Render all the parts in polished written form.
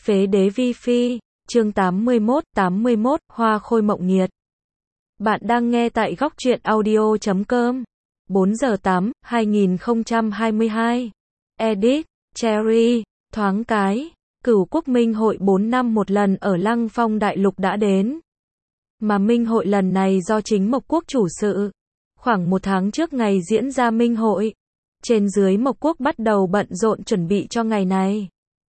Phế đế vi phi, chương 81, Hoa khôi mộng nhiệt. Bạn đang nghe tại góc truyện audio.com. 4/8, 2022. Edit, Cherry, thoáng cái. Cửu quốc minh hội 4 năm một lần ở Lăng Phong Đại Lục đã đến. Mà minh hội lần này do chính Mộc Quốc chủ sự. Khoảng 1 tháng trước ngày diễn ra minh hội, trên dưới Mộc Quốc bắt đầu bận rộn chuẩn bị cho ngày này.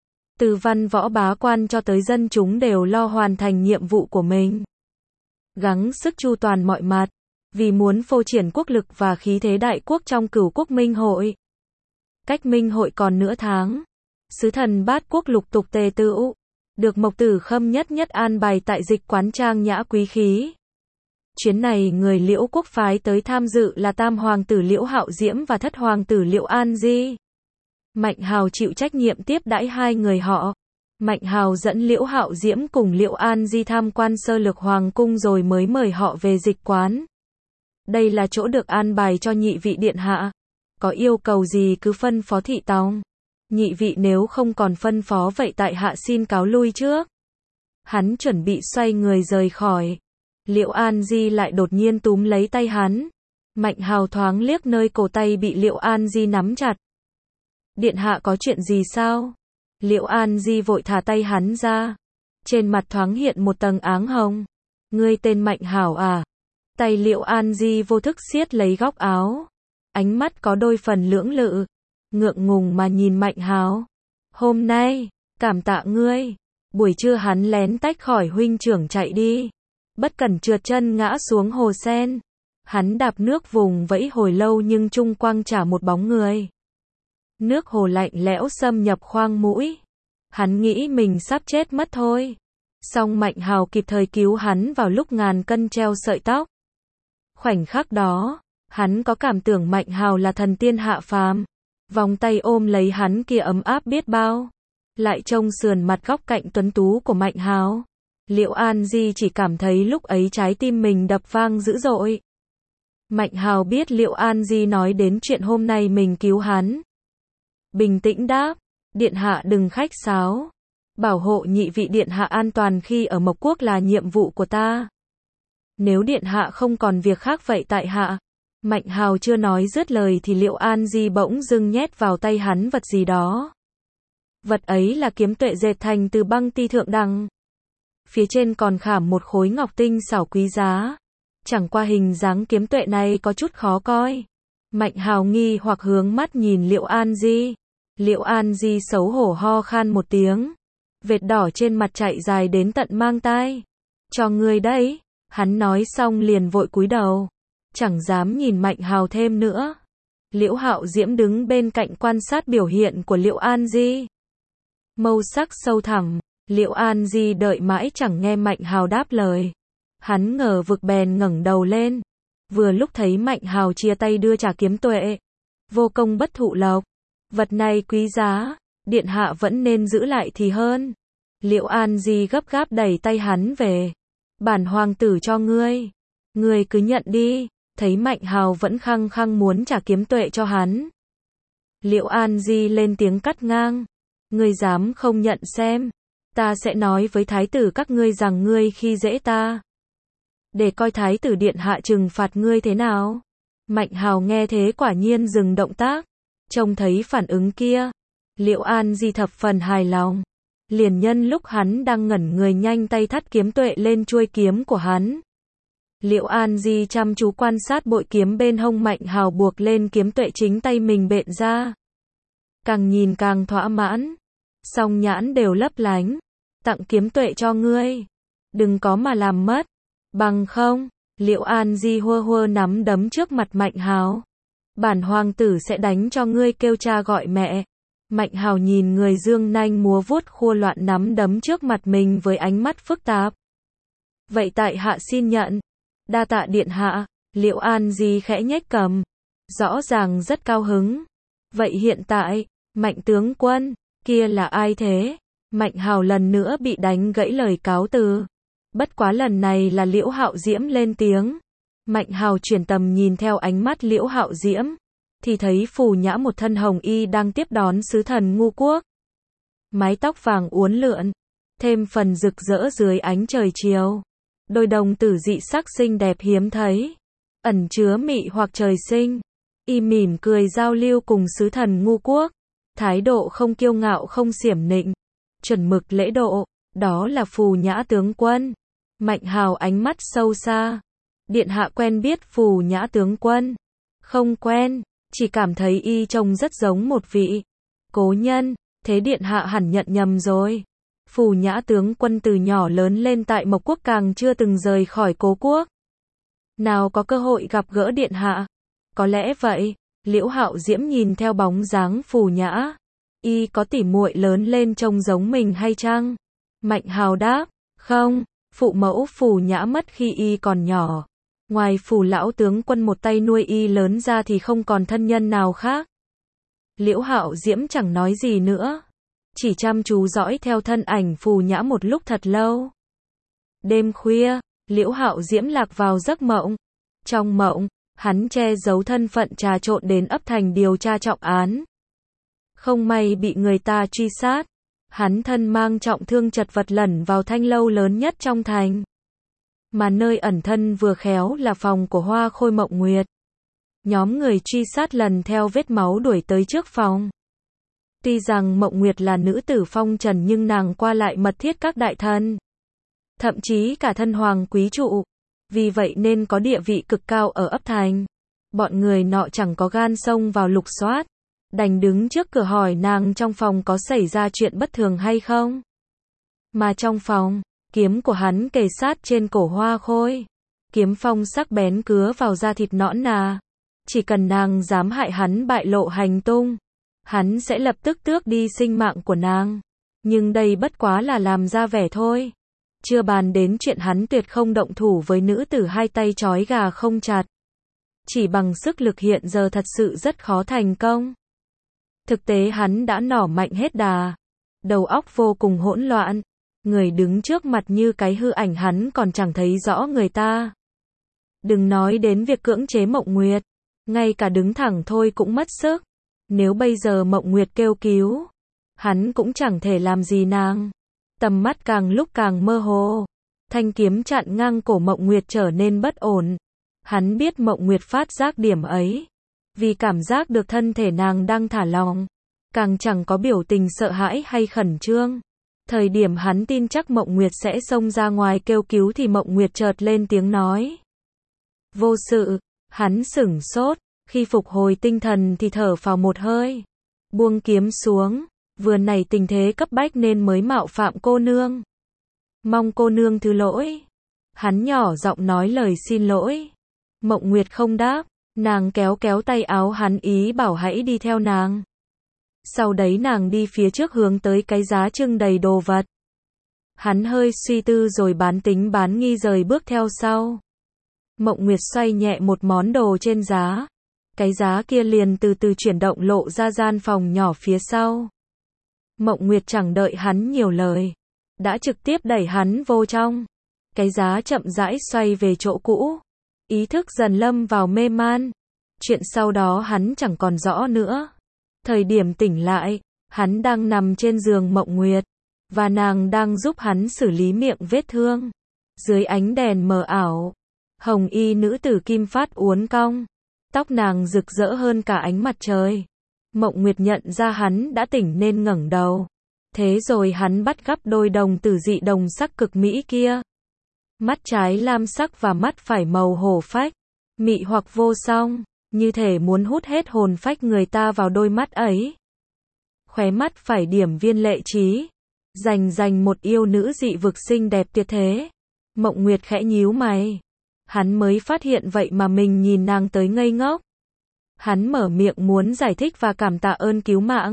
Từ văn võ bá quan cho tới dân chúng đều lo hoàn thành nhiệm vụ của mình. Gắng sức chu toàn mọi mặt, vì muốn phô triển quốc lực và khí thế đại quốc trong Cửu quốc minh hội. Cách minh hội còn nửa tháng, sứ thần Bát Quốc lục tục tề tựu, được Mộc Tử Khâm nhất an bài tại dịch quán trang nhã quý khí. Chuyến này người Liễu quốc phái tới tham dự là Tam hoàng tử Liễu Hạo Diễm và Thất hoàng tử Liễu An Di. Mạnh Hào chịu trách nhiệm tiếp đãi hai người họ. Mạnh Hào dẫn Liễu Hạo Diễm cùng Liễu An Di tham quan sơ lược hoàng cung rồi mới mời họ về dịch quán. Đây là chỗ được an bài cho nhị vị điện hạ. Có yêu cầu gì cứ phân phó thị tòng. Nhị vị nếu không còn phân phó vậy tại hạ xin cáo lui trước. Hắn chuẩn bị xoay người rời khỏi. Liễu An Di lại đột nhiên túm lấy tay hắn. Mạnh Hào thoáng liếc nơi cổ tay bị Liễu An Di nắm chặt. Điện hạ có chuyện gì sao? Liễu An Di vội thả tay hắn ra. Trên mặt thoáng hiện một tầng áng hồng. Ngươi tên Mạnh Hảo à? Tay Liễu An Di vô thức siết lấy góc áo. Ánh mắt có đôi phần lưỡng lự. Ngượng ngùng mà nhìn Mạnh Hảo. Hôm nay, cảm tạ ngươi. Buổi trưa hắn lén tách khỏi huynh trưởng chạy đi. Bất cẩn trượt chân ngã xuống hồ sen. Hắn đạp nước vùng vẫy hồi lâu nhưng chung quanh chả một bóng người. Nước hồ lạnh lẽo xâm nhập khoang mũi. Hắn nghĩ mình sắp chết mất thôi. Song Mạnh Hào kịp thời cứu hắn vào lúc ngàn cân treo sợi tóc. Khoảnh khắc đó, hắn có cảm tưởng Mạnh Hào là thần tiên hạ phàm. Vòng tay ôm lấy hắn kia ấm áp biết bao. Lại trông sườn mặt góc cạnh tuấn tú của Mạnh Hào. Liễu An Di chỉ cảm thấy lúc ấy trái tim mình đập vang dữ dội. Mạnh Hào biết Liễu An Di nói đến chuyện hôm nay mình cứu hắn. Bình tĩnh đáp, điện hạ đừng khách sáo. Bảo hộ nhị vị điện hạ an toàn khi ở Mộc Quốc là nhiệm vụ của ta. Nếu điện hạ không còn việc khác vậy tại hạ. Mạnh Hào chưa nói dứt lời thì Liễu An Di bỗng dưng nhét vào tay hắn vật gì đó. Vật ấy là kiếm tuệ dệt thành từ băng ti thượng đẳng. Phía trên còn khảm một khối ngọc tinh xảo quý giá. Chẳng qua hình dáng kiếm tuệ này có chút khó coi. Mạnh Hào nghi hoặc hướng mắt nhìn Liễu An Di. Liễu An Di xấu hổ ho khan một tiếng. Vệt đỏ trên mặt chạy dài đến tận mang tai. Cho ngươi đấy. Hắn nói xong liền vội cúi đầu. Chẳng dám nhìn Mạnh Hào thêm nữa. Liễu Hạo Diễm đứng bên cạnh quan sát biểu hiện của Liễu An Di. Mâu sắc sâu thẳm. Liễu An Di đợi mãi chẳng nghe Mạnh Hào đáp lời. Hắn ngờ vực bèn ngẩng đầu lên. Vừa lúc thấy Mạnh Hào chia tay đưa trả kiếm tuệ. Vô công bất thụ lộc. Vật này quý giá, điện hạ vẫn nên giữ lại thì hơn. Liễu An Di gấp gáp đẩy tay hắn về. Bản hoàng tử cho ngươi. Ngươi cứ nhận đi. Thấy Mạnh Hào vẫn khăng khăng muốn trả kiếm tuệ cho hắn. Liễu An Di lên tiếng cắt ngang. Ngươi dám không nhận xem. Ta sẽ nói với thái tử các ngươi rằng ngươi khi dễ ta. Để coi thái tử điện hạ trừng phạt ngươi thế nào. Mạnh Hào nghe thế quả nhiên dừng động tác. Trông thấy phản ứng kia. Liễu An Di thập phần hài lòng. Liền nhân lúc hắn đang ngẩn người nhanh tay thắt kiếm tuệ lên chuôi kiếm của hắn. Liễu An Di chăm chú quan sát bội kiếm bên hông Mạnh Hào buộc lên kiếm tuệ chính tay mình bện ra. Càng nhìn càng thỏa mãn. Song nhãn đều lấp lánh. Tặng kiếm tuệ cho ngươi. Đừng có mà làm mất. Bằng không, Liễu An Di hua nắm đấm trước mặt Mạnh Hào. Bản hoàng tử sẽ đánh cho ngươi kêu cha gọi mẹ. Mạnh Hào nhìn người dương nanh múa vuốt khua loạn nắm đấm trước mặt mình với ánh mắt phức tạp. Vậy tại hạ xin nhận. Đa tạ điện hạ. Liễu An Di khẽ nhếch cằm. Rõ ràng rất cao hứng. Vậy hiện tại, Mạnh tướng quân, kia là ai thế? Mạnh Hào lần nữa bị đánh gãy lời cáo từ. Bất quá lần này là Liễu Hạo Diễm lên tiếng. Mạnh Hào chuyển tầm nhìn theo ánh mắt Liễu Hạo Diễm. Thì thấy Phù Nhã một thân hồng y đang tiếp đón sứ thần Ngu Quốc. Mái tóc vàng uốn lượn, thêm phần rực rỡ dưới ánh trời chiều. Đôi đồng tử dị sắc xinh đẹp hiếm thấy, ẩn chứa mị hoặc trời sinh. Y mỉm cười giao lưu cùng sứ thần ngu quốc, thái độ không kiêu ngạo không xiểm nịnh, chuẩn mực lễ độ, đó là Phù Nhã tướng quân. Mạnh Hào ánh mắt sâu xa. Điện hạ quen biết Phù Nhã tướng quân? Không quen, chỉ cảm thấy y trông rất giống một vị cố nhân, thế điện hạ hẳn nhận nhầm rồi. Phù Nhã tướng quân từ nhỏ lớn lên tại Mộc Quốc, càng chưa từng rời khỏi cố quốc. Nào có cơ hội gặp gỡ điện hạ? Có lẽ vậy. Liễu Hạo Diễm nhìn theo bóng dáng Phù Nhã. Y có tỉ muội lớn lên trông giống mình hay chăng? Mạnh Hào đáp, không, phụ mẫu Phù Nhã mất khi y còn nhỏ. Ngoài Phù lão tướng quân một tay nuôi y lớn ra thì không còn thân nhân nào khác. Liễu Hạo Diễm chẳng nói gì nữa, chỉ chăm chú dõi theo thân ảnh Phù Nhã một lúc thật lâu. Đêm khuya, Liễu Hạo Diễm lạc vào giấc mộng. Trong mộng, hắn che giấu thân phận trà trộn đến ấp thành điều tra trọng án. Không may bị người ta truy sát, hắn thân mang trọng thương chật vật lẩn vào thanh lâu lớn nhất trong thành. Mà nơi ẩn thân vừa khéo là phòng của Hoa Khôi Mộng Nguyệt. Nhóm người truy sát lần theo vết máu đuổi tới trước phòng. Tuy rằng Mộng Nguyệt là nữ tử phong trần nhưng nàng qua lại mật thiết các đại thần, thậm chí cả thân hoàng quý trụ. Vì vậy nên có địa vị cực cao ở ấp thành. Bọn người nọ chẳng có gan xông vào lục soát, đành đứng trước cửa hỏi nàng trong phòng có xảy ra chuyện bất thường hay không. Mà trong phòng, kiếm của hắn kề sát trên cổ Hoa Khôi. Kiếm phong sắc bén cứa vào da thịt nõn nà. Chỉ cần nàng dám hại hắn bại lộ hành tung, hắn sẽ lập tức tước đi sinh mạng của nàng. Nhưng đây bất quá là làm ra vẻ thôi. Chưa bàn đến chuyện hắn tuyệt không động thủ với nữ tử hai tay trói gà không chặt. Chỉ bằng sức lực hiện giờ thật sự rất khó thành công. Thực tế hắn đã nỏ mạnh hết đà. Đầu óc vô cùng hỗn loạn. Người đứng trước mặt như cái hư ảnh, hắn còn chẳng thấy rõ người ta. Đừng nói đến việc cưỡng chế Mộng Nguyệt. Ngay cả đứng thẳng thôi cũng mất sức. Nếu bây giờ Mộng Nguyệt kêu cứu, hắn cũng chẳng thể làm gì nàng. Tầm mắt càng lúc càng mơ hồ. Thanh kiếm chặn ngang cổ Mộng Nguyệt trở nên bất ổn. Hắn biết Mộng Nguyệt phát giác điểm ấy. Vì cảm giác được thân thể nàng đang thả lỏng. Càng chẳng có biểu tình sợ hãi hay khẩn trương. Thời điểm hắn tin chắc Mộng Nguyệt sẽ xông ra ngoài kêu cứu thì Mộng Nguyệt chợt lên tiếng nói. Vô sự. Hắn sửng sốt. Khi phục hồi tinh thần thì thở phào một hơi. Buông kiếm xuống. Vừa nãy tình thế cấp bách nên mới mạo phạm cô nương. Mong cô nương thứ lỗi. Hắn nhỏ giọng nói lời xin lỗi. Mộng Nguyệt không đáp. Nàng kéo kéo tay áo hắn ý bảo hãy đi theo nàng. Sau đấy nàng đi phía trước hướng tới cái giá trưng đầy đồ vật. Hắn hơi suy tư rồi bán tính bán nghi rời bước theo sau. Mộng Nguyệt xoay nhẹ một món đồ trên giá. Cái giá kia liền từ từ chuyển động lộ ra gian phòng nhỏ phía sau. Mộng Nguyệt chẳng đợi hắn nhiều lời, đã trực tiếp đẩy hắn vô trong. Cái giá chậm rãi xoay về chỗ cũ. Ý thức dần lâm vào mê man. Chuyện sau đó hắn chẳng còn rõ nữa. Thời điểm tỉnh lại, hắn đang nằm trên giường Mộng Nguyệt, và nàng đang giúp hắn xử lý miệng vết thương. Dưới ánh đèn mờ ảo, hồng y nữ tử kim phát uốn cong. Tóc nàng rực rỡ hơn cả ánh mặt trời. Mộng Nguyệt nhận ra hắn đã tỉnh nên ngẩng đầu. Thế rồi hắn bắt gặp đôi đồng tử dị đồng sắc cực mỹ kia. Mắt trái lam sắc và mắt phải màu hổ phách. Mị hoặc vô song, như thể muốn hút hết hồn phách người ta vào đôi mắt ấy. Khóe mắt phải điểm viên lệ trí. Dành một yêu nữ dị vực xinh đẹp tuyệt thế. Mộng Nguyệt khẽ nhíu mày. Hắn mới phát hiện vậy mà mình nhìn nàng tới ngây ngốc. Hắn mở miệng muốn giải thích và cảm tạ ơn cứu mạng.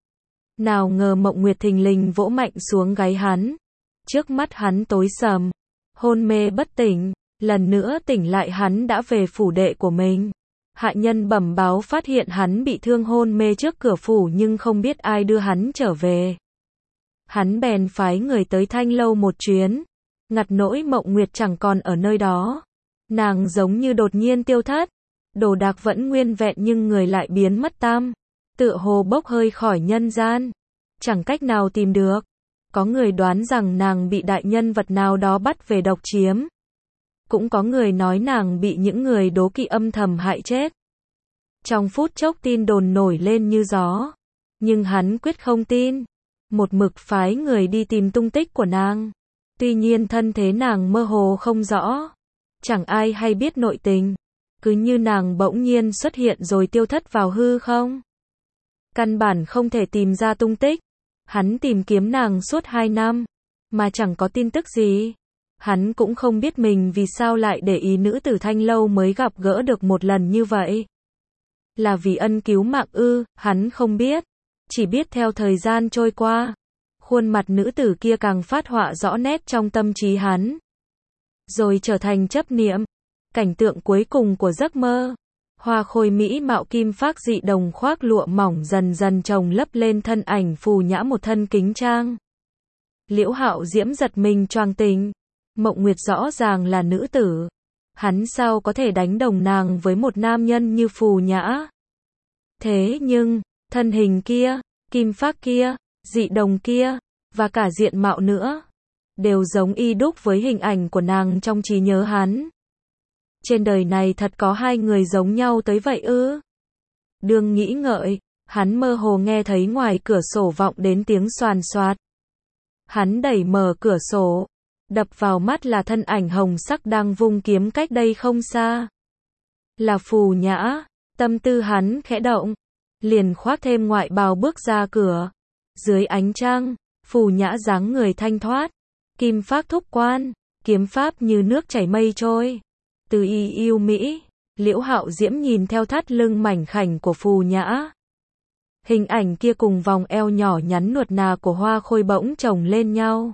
Nào ngờ Mộng Nguyệt thình lình vỗ mạnh xuống gáy hắn. Trước mắt hắn tối sầm, hôn mê bất tỉnh. Lần nữa tỉnh lại hắn đã về phủ đệ của mình. Hạ nhân bẩm báo phát hiện hắn bị thương hôn mê trước cửa phủ nhưng không biết ai đưa hắn trở về. Hắn bèn phái người tới Thanh lâu một chuyến. Ngặt nỗi Mộng Nguyệt chẳng còn ở nơi đó. Nàng giống như đột nhiên tiêu thất. Đồ đạc vẫn nguyên vẹn nhưng người lại biến mất tăm. Tựa hồ bốc hơi khỏi nhân gian. Chẳng cách nào tìm được. Có người đoán rằng nàng bị đại nhân vật nào đó bắt về độc chiếm. Cũng có người nói nàng bị những người đố kỵ âm thầm hại chết. Trong phút chốc tin đồn nổi lên như gió. Nhưng hắn quyết không tin. Một mực phái người đi tìm tung tích của nàng. Tuy nhiên thân thế nàng mơ hồ không rõ. Chẳng ai hay biết nội tình. Cứ như nàng bỗng nhiên xuất hiện rồi tiêu thất vào hư không. Căn bản không thể tìm ra tung tích. Hắn tìm kiếm nàng suốt 2 năm. Mà chẳng có tin tức gì. Hắn cũng không biết mình vì sao lại để ý nữ tử Thanh Lâu mới gặp gỡ được một lần như vậy. Là vì ân cứu mạng ư, hắn không biết. Chỉ biết theo thời gian trôi qua. Khuôn mặt nữ tử kia càng phát họa rõ nét trong tâm trí hắn. Rồi trở thành chấp niệm. Cảnh tượng cuối cùng của giấc mơ. Hoa khôi mỹ mạo kim phác dị đồng khoác lụa mỏng dần dần chồng lấp lên thân ảnh Phù Nhã một thân kính trang. Liễu Hạo Diễm giật mình choàng tỉnh. Mộng Nguyệt rõ ràng là nữ tử. Hắn sao có thể đánh đồng nàng với một nam nhân như Phù Nhã. Thế nhưng, thân hình kia, kim phác kia, dị đồng kia, và cả diện mạo nữa, đều giống y đúc với hình ảnh của nàng trong trí nhớ hắn. Trên đời này thật có 2 người giống nhau tới vậy ư? Đương nghĩ ngợi, hắn mơ hồ nghe thấy ngoài cửa sổ vọng đến tiếng xoàn xoạt. Hắn đẩy mở cửa sổ, đập vào mắt là thân ảnh hồng sắc đang vung kiếm cách đây không xa. Là Phù Nhã, tâm tư hắn khẽ động, liền khoác thêm ngoại bào bước ra cửa. Dưới ánh trăng, Phù Nhã dáng người thanh thoát, kim phác thúc quan, kiếm pháp như nước chảy mây trôi. Từ y yêu mỹ, Liễu Hạo Diễm nhìn theo thắt lưng mảnh khảnh của Phù Nhã. Hình ảnh kia cùng vòng eo nhỏ nhắn nuột nà của Hoa Khôi bỗng chồng lên nhau.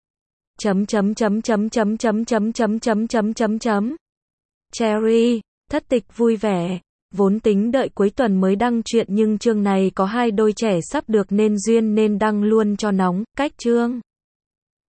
Cherry, thất tịch vui vẻ. Vốn tính đợi cuối tuần mới đăng truyện nhưng chương này có 2 đôi trẻ sắp được nên duyên nên đăng luôn cho nóng, cách chương.